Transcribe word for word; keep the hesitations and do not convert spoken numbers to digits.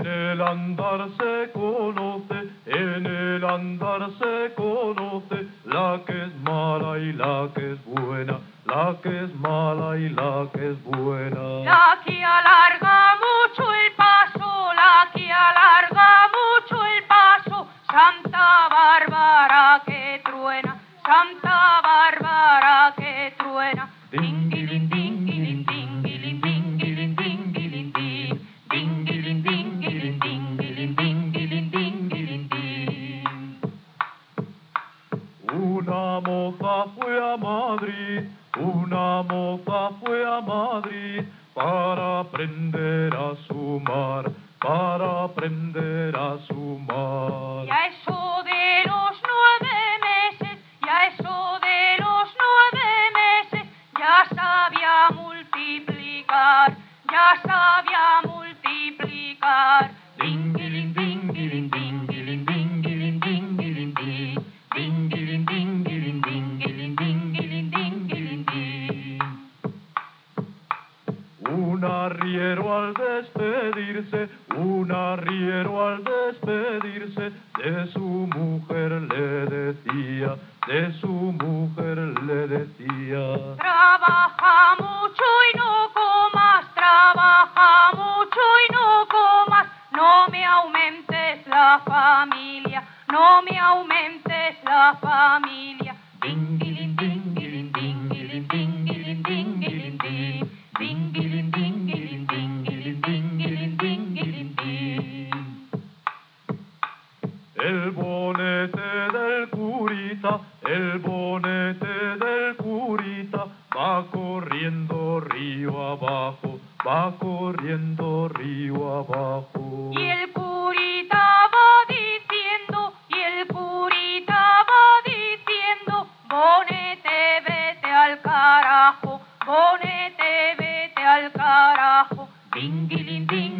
En el andar se conoce, en el andar se conoce la que es mala y la que es buena, la que es mala y la que es buena. La que alarga mucho el paso, la que alarga mucho el paso, Santa Bárbara que truena, Santa Bárbara que truena. Dingilin, dingilin, dingilin, dingilin, dingilin, ding. Dingilin, dingilin, dingilin, dingilin, dingilin, ding. Una moza fue a Madrid, una moza fue a Madrid para aprender a sumar, para aprender a sumar. Ya eso de los nueve meses, ya eso de los nueve meses, ya sabía multiplicar, ya sabía multiplicar. Dingilin, dingilin, dingilin, dingilin, dingilin, ding. Dingilin, dingilin, dingilin, dingilin, dingilin, ding. Un arriero al despedirse, un arriero al despedirse de su mujer le decía, de su mujer le decía. Trabaja mucho y no comas, trabaja mucho y no comas, no me aumentes la familia, no me aumentes la familia. Dingilin, dingilin, dingilin, dingilin, dingilin, ding. Dingilin, dingilin, dingilin, dingilin, dingilin, ding. El bonete del curita, el bonete del curita va corriendo río abajo, va corriendo río abajo. Y el curita va diciendo, y el curita va diciendo, bonete, vete al carajo, bonete, vete al carajo. Dingilin, ding.